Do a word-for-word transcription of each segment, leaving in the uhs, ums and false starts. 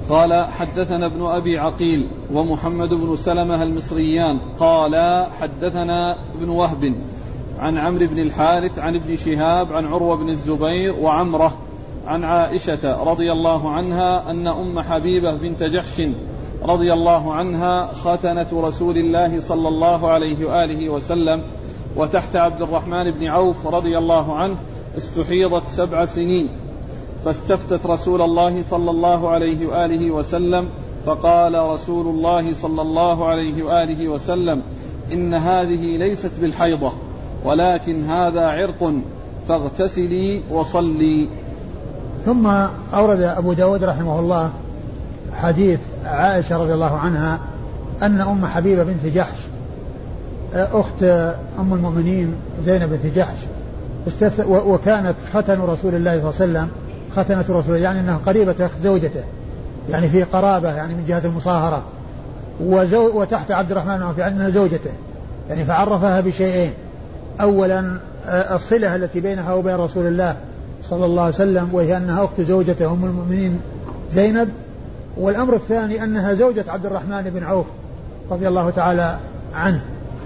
قال حدثنا ابن أبي عقيل ومحمد بن سلمة المصريان قال حدثنا ابن وهب عن عمرو بن الحارث عن ابن شهاب عن عروة بن الزبير وعمرة عن عائشة رضي الله عنها أن أم حبيبة بنت جحش رضي الله عنها ختنة رسول الله صلى الله عليه وآله وسلم وتحت عبد الرحمن بن عوف رضي الله عنه استحيضت سبع سنين، فاستفتت رسول الله صلى الله عليه وآله وسلم فقال رسول الله صلى الله عليه وآله وسلم إن هذه ليست بالحيضة ولكن هذا عرق فاغتسلي وصلي. ثم أورد أبو داود رحمه الله حديث عائشة رضي الله عنها أن أم حبيبة بنت جحش أخت أم المؤمنين زينب بنت جحش وكانت ختن رسول الله صلى الله عليه وسلم ختنة رسول الله، يعني أنها قريبة أخت زوجته، يعني في قرابة يعني من جهة المصاهرة، وزو وتحت عبد الرحمن بن عوف يعني أنها زوجته، يعني فعرفها بشيئين: أولا الصلة التي بينها وبين رسول الله صلى الله عليه وسلم وهي أنها أخت زوجته أم المؤمنين زينب، والأمر الثاني أنها زوجة عبد الرحمن بن عوف رضي الله تعالى عنه.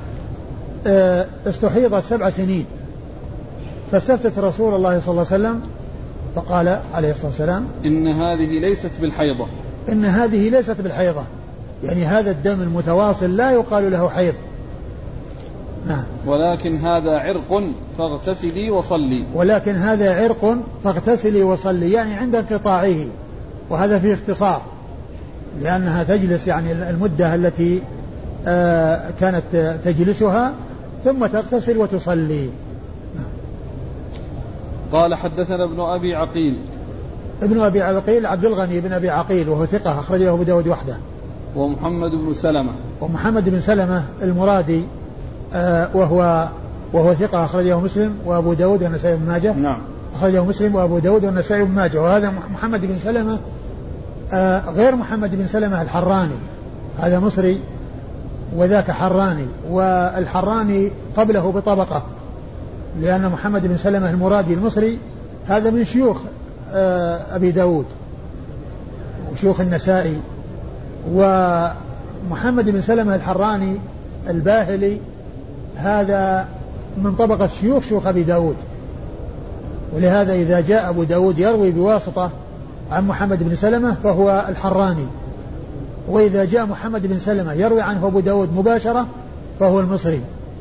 استحيضت سبع سنين، فاستفتت رسول الله صلى الله عليه وسلم فقال عليه الصلاة والسلام إن هذه ليست بالحيضة إن هذه ليست بالحيضة، يعني هذا الدم المتواصل لا يقال له حيض. نعم. ولكن هذا عرق فاغتسلي وصلي ولكن هذا عرق فاغتسلي وصلي، يعني عند انقطاعه، وهذا فيه اختصار لأنها تجلس يعني المدة التي آه كانت تجلسها ثم تغتسل وتصلي. قال حدثنا ابن أبي عقيل ابن أبي عقيل عبد الغني بن أبي عقيل وهو ثقة أخرج له أبو داود وحده. ومحمد بن سلمة ومحمد بن سلمة المرادي آه وهو وهو ثقة أخرجه مسلم وأبو داود والنسائي بن ماجه. نعم. أخرجه مسلم وأبو داود والنسائي بن ماجه. وهذا محمد بن سلمة آه غير محمد بن سلمة الحراني، هذا مصري وذاك حراني، والحراني قبله بطبقة، لأن محمد بن سلمة المرادي المصري هذا من شيوخ آه أبي داود وشيوخ النسائي، ومحمد بن سلمة الحراني الباهلي هذا من طبقة شيوخ شيوخ أبي داود، ولهذا إذا جاء أبو داود يروي بواسطة عن محمد بن سلمة فهو الحراني، وإذا جاء محمد بن سلمة يروي عنه أبو داود مباشرة فهو المصري.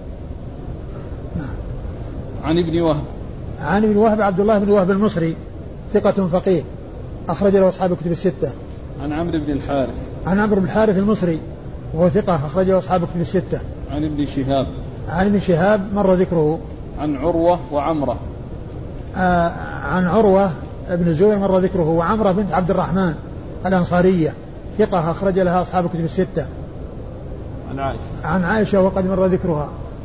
عن ابن وهب عن ابن وهب عبد الله بن وهب المصري ثقة فقيه أخرج له أصحاب الكتب الستة. عن عمرو بن الحارث عن عمرو بن الحارث المصري وهو ثقة أخرج له أصحاب الكتب الستة. عن ابن شهاب عن ابن شهاب مر ذكره. عن عروة وعمرة آه عن عروة ابن الزبير مر ذكره، وعمرة بنت عبد الرحمن الأنصارية ثقة أخرج لها أصحاب الكتب الستة. عن عائشة عن عائشة وقد مر ذكرها.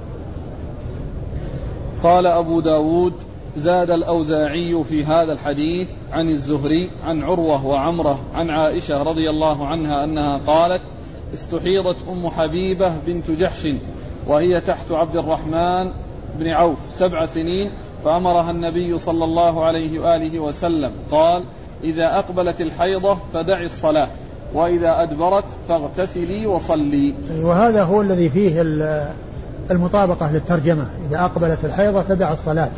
قال أبو داود زاد الأوزاعي في هذا الحديث عن الزهري عن عروة وعمرة عن عائشة رضي الله عنها أنها قالت استحيضت أم حبيبة بنت جحش وهي تحت عبد الرحمن بن عوف سبع سنين، فأمرها النبي صلى الله عليه وآله وسلم قال إذا أقبلت الحيضة فدعي الصلاة وإذا أدبرت فاغتسلي وصلي. وهذا هو الذي فيه المطابقة للترجمة، إذا أقبلت الحيضة تدع الصلاة،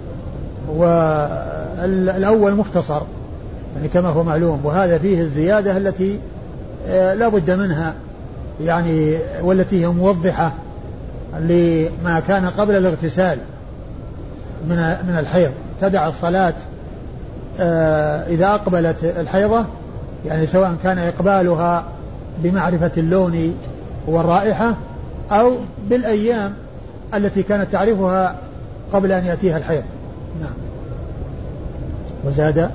والأول مختصر يعني كما هو معلوم، وهذا فيه الزيادة التي لا بد منها يعني، والتي هي موضحة لما كان قبل الاغتسال من من الحيض. تدع الصلاة إذا أقبلت الحيضة، يعني سواء كان إقبالها بمعرفة اللون والرائحة أو بالأيام التي كانت تعرفها قبل أن يأتيها الحيض. نعم. وزاد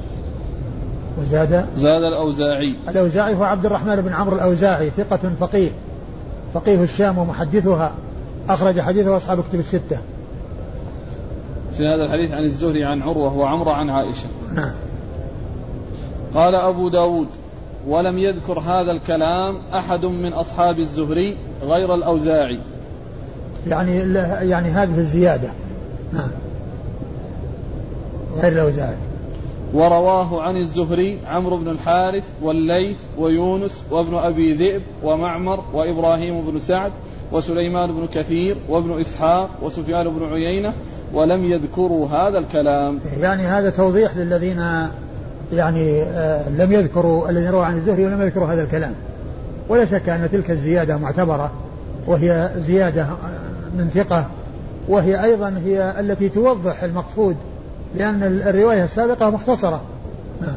وزاد زاد الأوزاعي الأوزاعي هو عبد الرحمن بن عمرو الأوزاعي ثقة فقيه فقيه الشام ومحدثها أخرج حديثه أصحاب الكتب الستة. في هذا الحديث عن الزهري عن عروة وعمرة عن عائشة. نعم. قال أبو داود ولم يذكر هذا الكلام أحد من أصحاب الزهري غير الأوزاعي، يعني يعني هذه الزيادة. نعم. غير الأوزاعي. ورواه عن الزهري عمرو بن الحارث والليث ويونس وابن أبي ذئب ومعمر وإبراهيم بن سعد وسليمان بن كثير وابن إسحاق وسفيان بن عيينة ولم يذكروا هذا الكلام. يعني هذا توضيح للذين يعني آه لم يذكروا الذين رووا عن الزهري ولم يذكروا هذا الكلام. ولا شك أن تلك الزيادة معتبرة، وهي زيادة من ثقة، وهي أيضا هي التي توضح المقصود، لأن الرواية السابقة مختصرة. نعم.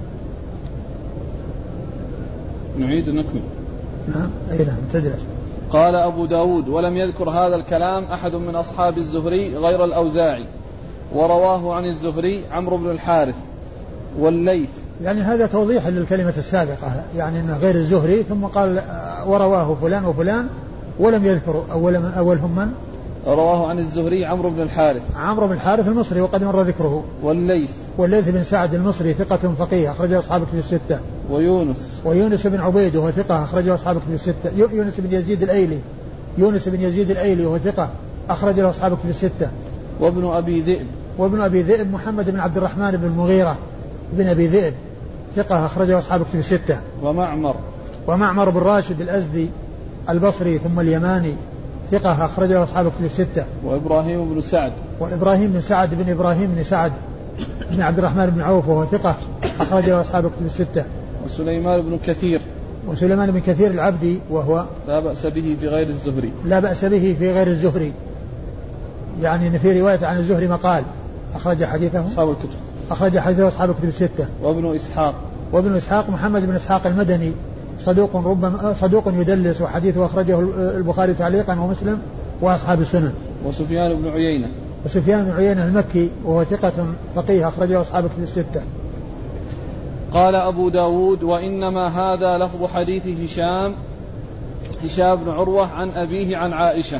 نعيد نكمل. نعم أي نعم تدرس. قال أبو داود ولم يذكر هذا الكلام أحد من أصحاب الزهري غير الأوزاعي، ورواه عن الزهري عمرو بن الحارث والليث. يعني هذا توضيح للكلمة السابقة، يعني أنه غير الزهري، ثم قال ورواه فلان وفلان ولم يذكروا أول من أولهم من رواه عن الزهري عمرو بن الحارث عمرو بن الحارث المصري وقد مر ذكره، والليث والليث بن سعد المصري ثقة فقيه أخرجه أصحاب كتب الستة، ويونس ويونس بن عبيد وهو ثقة أخرجه أصحاب كتب الستة، يونس بن يزيد الأيلي يونس بن يزيد الأيلي وهو ثقة أخرجه أصحاب كتب الستة، وابن أبي ذئب وابن أبي ذئب محمد بن عبد الرحمن بن المغيرة بن أبي ذئب ثقة أخرجه أصحاب كتب الستة، ومعمر ومعمر بن راشد الأزدي البصري ثم اليماني ثقة أخرجه أصحاب كتب الستة، وإبراهيم بن سعد وإبراهيم بن سعد بن إبراهيم بن سعد بن عبد الرحمن بن عوف وهو ثقة أخرجه أصحاب كتب الستة، وسليمان بن كثير وسليمان بن كثير العبدي وهو لا بأس به في غير الزهري لا بأس به في غير الزهري، يعني إن في رواية عن الزهري مقال أخرج حديثه أصحاب الكتب أخرج حديثه أصحاب الكتب الستة. وابن إسحاق وابن إسحاق محمد بن إسحاق المدني صدوق ربما صدوق يدلس، وحديثه أخرجه البخاري تعليقا ومسلم وأصحاب السنن. وسفيان بن عيينة وسفيان بن عيينة المكي وهو ثقة فقيه أخرجه أصحاب الكتب الستة. قال أبو داود وإنما هذا لفظ حديث هشام هشام بن عروة عن أبيه عن عائشة.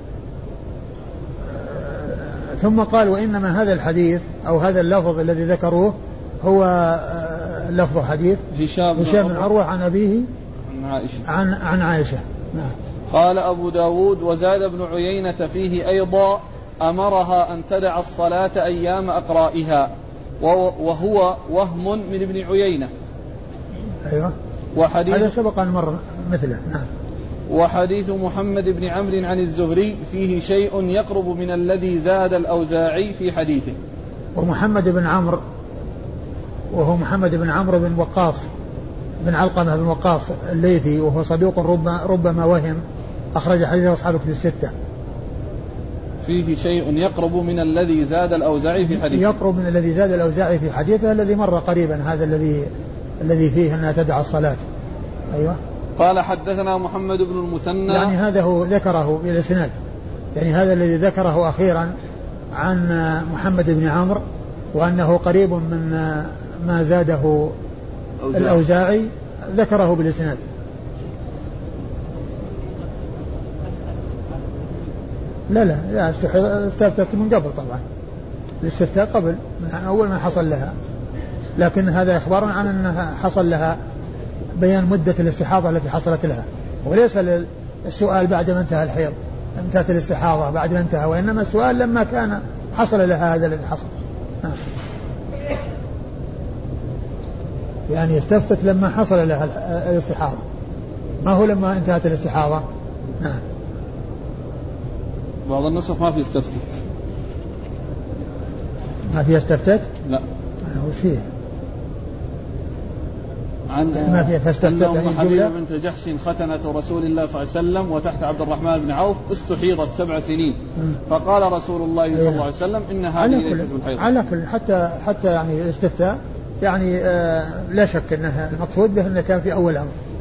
ثم قال وإنما هذا الحديث أو هذا اللفظ الذي ذكروه هو لفظ حديث هشام بن, هشام بن عروة عن أبيه عن عائشة عن, عن عائشة. نعم. قال أبو داود وزاد ابن عيينة فيه أيضا أمرها أن تدع الصلاة أيام أقرائها، وهو وهم من ابن عيينة. أيوة. وحديث هذا سبق أن مر مثله. نعم. وحديث محمد بن عمرو عن الزهري فيه شيء يقرب من الذي زاد الأوزاعي في حديثه. ومحمد بن عمرو وهو محمد بن عمرو بن وقاص بن علقمة بن وقاص الليثي وهو صدوق ربما, ربما وهم أخرج حديثه أصحاب الكتب الستة. فيه شيء يقرب من الذي زاد الأوزاعي في حديثه يقرب من الذي زاد الأوزاعي في حديثه الذي مر قريبا، هذا الذي الذي فيه أنها تدع الصلاة. أيوة. قال حدثنا محمد بن المثنى، يعني هذا هو ذكره بالإسناد، يعني هذا الذي ذكره أخيرا عن محمد بن عمرو وأنه قريب من ما زاده أوزاعي. الأوزاعي ذكره بالإسناد. لا لا لا استفتت من قبل طبعا، الاستفتاء قبل من أول ما حصل لها، لكن هذا إخبار عن أنها حصل لها بيان مدة الاستحاضة التي حصلت لها، وليس السؤال بعد ما انتهى الحيض انتهت الاستحاضة بعد ما انتهى، وإنما السؤال لما كان حصل لها هذا الذي حصل. نعم. يعني استفتت لما حصل لها الاستحاضة، ما هو لما انتهت الاستحاضة. نعم. بعض النسخ ما في استفتت. ما في استفتت؟ لا. وش فيه؟ عن ما فيها فاستفتت أن حبيبة بنت جحش ختنة رسول الله صلى الله عليه وسلم وتحت عبد الرحمن بن عوف استحيضت سبع سنين، فقال رسول الله صلى الله عليه وسلم إن هذه ليست بالحيض. على كل حتى حتى يعني الاستفتاء يعني آه لا شك أنها المقصود به أنه كان في أول أمر.